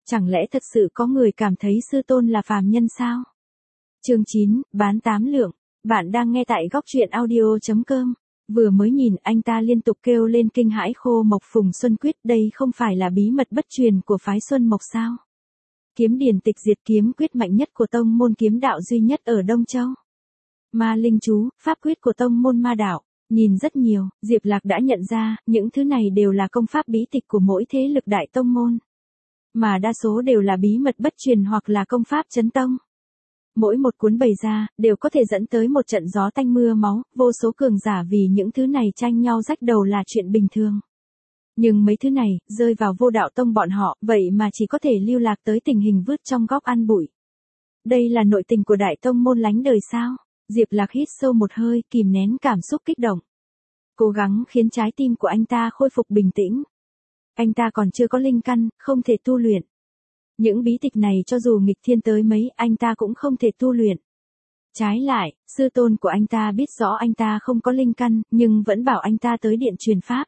Chẳng lẽ thật sự có người cảm thấy sư tôn là phàm nhân sao? Chương 9, bán 8 lượng. Bạn đang nghe tại góc truyện audio.com. Vừa mới nhìn anh ta liên tục kêu lên kinh hãi Khô Mộc Phùng Xuân Quyết, đây không phải là bí mật bất truyền của phái Xuân Mộc sao? Kiếm điển tịch diệt kiếm quyết mạnh nhất của tông môn kiếm đạo duy nhất ở Đông Châu. Ma linh chú, pháp quyết của tông môn ma đạo. Nhìn rất nhiều, Diệp Lạc đã nhận ra, những thứ này đều là công pháp bí tịch của mỗi thế lực đại tông môn. Mà đa số đều là bí mật bất truyền hoặc là công pháp chấn tông. Mỗi một cuốn bày ra, đều có thể dẫn tới một trận gió tanh mưa máu, vô số cường giả vì những thứ này tranh nhau rách đầu là chuyện bình thường. Nhưng mấy thứ này, rơi vào Vô Đạo Tông bọn họ, vậy mà chỉ có thể lưu lạc tới tình hình vứt trong góc ăn bụi. Đây là nội tình của đại tông môn lánh đời sao? Diệp Lạc hít sâu một hơi, kìm nén cảm xúc kích động. Cố gắng khiến trái tim của anh ta khôi phục bình tĩnh. Anh ta còn chưa có linh căn, không thể tu luyện. Những bí tịch này cho dù nghịch thiên tới mấy, anh ta cũng không thể tu luyện. Trái lại, sư tôn của anh ta biết rõ anh ta không có linh căn, nhưng vẫn bảo anh ta tới điện truyền pháp.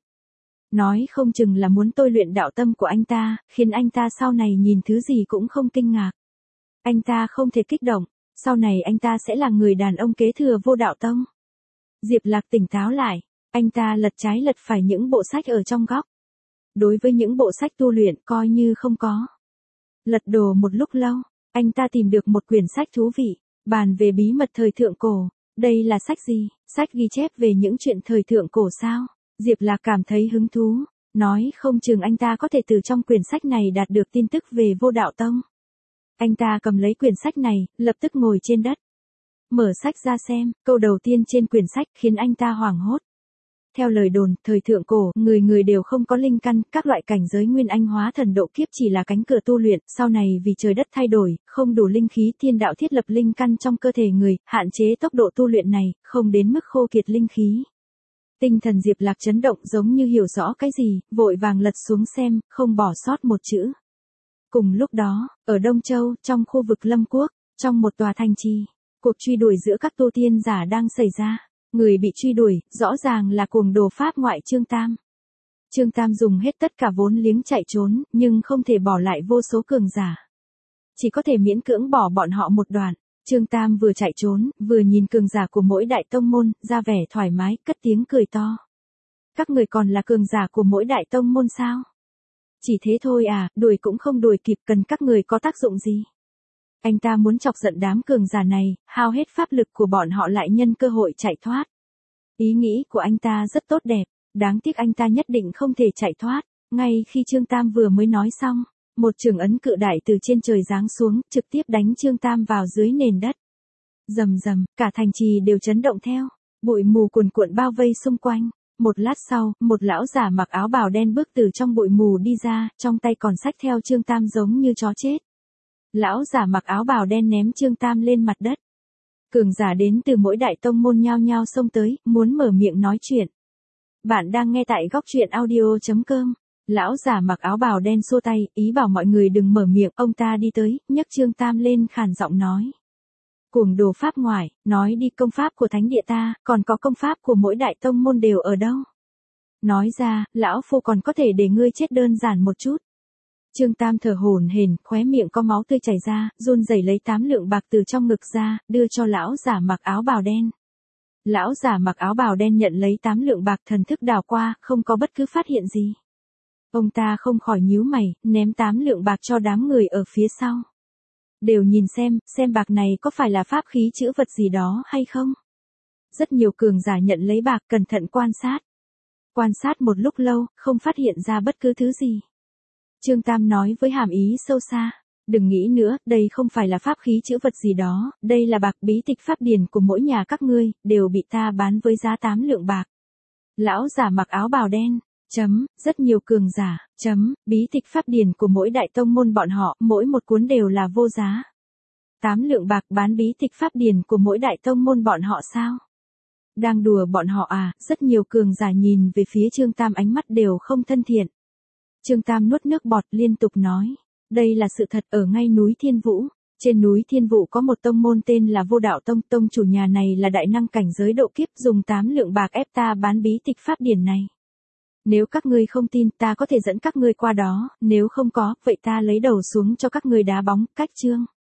Nói không chừng là muốn tôi luyện đạo tâm của anh ta, khiến anh ta sau này nhìn thứ gì cũng không kinh ngạc. Anh ta không thể kích động, sau này anh ta sẽ là người đàn ông kế thừa Vô Đạo Tông. Diệp Lạc tỉnh táo lại, anh ta lật trái lật phải những bộ sách ở trong góc. Đối với những bộ sách tu luyện coi như không có. Lật đồ một lúc lâu, anh ta tìm được một quyển sách thú vị, bàn về bí mật thời thượng cổ. Đây là sách gì? Sách ghi chép về những chuyện thời thượng cổ sao? Diệp Lạc cảm thấy hứng thú, nói không chừng anh ta có thể từ trong quyển sách này đạt được tin tức về Vô Đạo Tông. Anh ta cầm lấy quyển sách này, lập tức ngồi trên đất. Mở sách ra xem, câu đầu tiên trên quyển sách khiến anh ta hoảng hốt. Theo lời đồn, thời thượng cổ, người người đều không có linh căn, các loại cảnh giới nguyên anh hóa thần độ kiếp chỉ là cánh cửa tu luyện, sau này vì trời đất thay đổi, không đủ linh khí, thiên đạo thiết lập linh căn trong cơ thể người, hạn chế tốc độ tu luyện này, không đến mức khô kiệt linh khí. Tinh thần Diệp Lạc chấn động giống như hiểu rõ cái gì, vội vàng lật xuống xem, không bỏ sót một chữ. Cùng lúc đó, ở Đông Châu, trong khu vực Lâm Quốc, trong một tòa thành trì, cuộc truy đuổi giữa các tu tiên giả đang xảy ra. Người bị truy đuổi, rõ ràng là cuồng đồ pháp ngoại Trương Tam. Trương Tam dùng hết tất cả vốn liếng chạy trốn, nhưng không thể bỏ lại vô số cường giả. Chỉ có thể miễn cưỡng bỏ bọn họ một đoạn. Trương Tam vừa chạy trốn, vừa nhìn cường giả của mỗi đại tông môn, ra vẻ thoải mái, cất tiếng cười to. Các người còn là cường giả của mỗi đại tông môn sao? Chỉ thế thôi à, đuổi cũng không đuổi kịp, cần các người có tác dụng gì? Anh ta muốn chọc giận đám cường giả này, hao hết pháp lực của bọn họ lại nhân cơ hội chạy thoát. Ý nghĩ của anh ta rất tốt đẹp, đáng tiếc anh ta nhất định không thể chạy thoát. Ngay khi Trương Tam vừa mới nói xong, một trường ấn cự đại từ trên trời giáng xuống, trực tiếp đánh Trương Tam vào dưới nền đất. Rầm rầm, cả thành trì đều chấn động theo, bụi mù cuồn cuộn bao vây xung quanh. Một lát sau, một lão giả mặc áo bào đen bước từ trong bụi mù đi ra, trong tay còn xách theo Trương Tam giống như chó chết. Lão giả mặc áo bào đen ném Trương Tam lên mặt đất. Cường giả đến từ mỗi đại tông môn nhao nhao xông tới, muốn mở miệng nói chuyện. Bạn đang nghe tại góc truyện audio.com. Lão giả mặc áo bào đen xua tay, ý bảo mọi người đừng mở miệng, ông ta đi tới, nhấc Trương Tam lên khàn giọng nói. Cuồng đồ pháp ngoại, nói đi, công pháp của thánh địa ta, còn có công pháp của mỗi đại tông môn đều ở đâu? Nói ra, lão phu còn có thể để ngươi chết đơn giản một chút. Trương Tam thở hổn hển, khóe miệng có máu tươi chảy ra, run rẩy lấy 8 lượng bạc từ trong ngực ra, đưa cho lão giả mặc áo bào đen. Lão giả mặc áo bào đen nhận lấy 8 lượng bạc, thần thức đảo qua, không có bất cứ phát hiện gì. Ông ta không khỏi nhíu mày, ném 8 lượng bạc cho đám người ở phía sau. Đều nhìn xem bạc này có phải là pháp khí chữ vật gì đó hay không? Rất nhiều cường giả nhận lấy bạc, cẩn thận quan sát. Quan sát một lúc lâu, không phát hiện ra bất cứ thứ gì. Trương Tam nói với hàm ý sâu xa, đừng nghĩ nữa, đây không phải là pháp khí chữ vật gì đó, đây là bạc bí tịch pháp điển của mỗi nhà các ngươi, đều bị ta bán với giá 8 lượng bạc. Lão giả mặc áo bào đen, rất nhiều cường giả, bí tịch pháp điển của mỗi đại tông môn bọn họ, mỗi một cuốn đều là vô giá. 8 lượng bạc bán bí tịch pháp điển của mỗi đại tông môn bọn họ sao? Đang đùa bọn họ à? Rất nhiều cường giả nhìn về phía Trương Tam, ánh mắt đều không thân thiện. Trương Tam nuốt nước bọt liên tục nói, đây là sự thật, ở ngay núi Thiên Vũ. Trên núi Thiên Vũ có một tông môn tên là Vô Đạo Tông, tông chủ nhà này là đại năng cảnh giới độ kiếp, dùng 8 lượng bạc ép ta bán bí tịch pháp điển này. Nếu các ngươi không tin ta có thể dẫn các ngươi qua đó, nếu không có, vậy ta lấy đầu xuống cho các ngươi đá bóng, cách chương.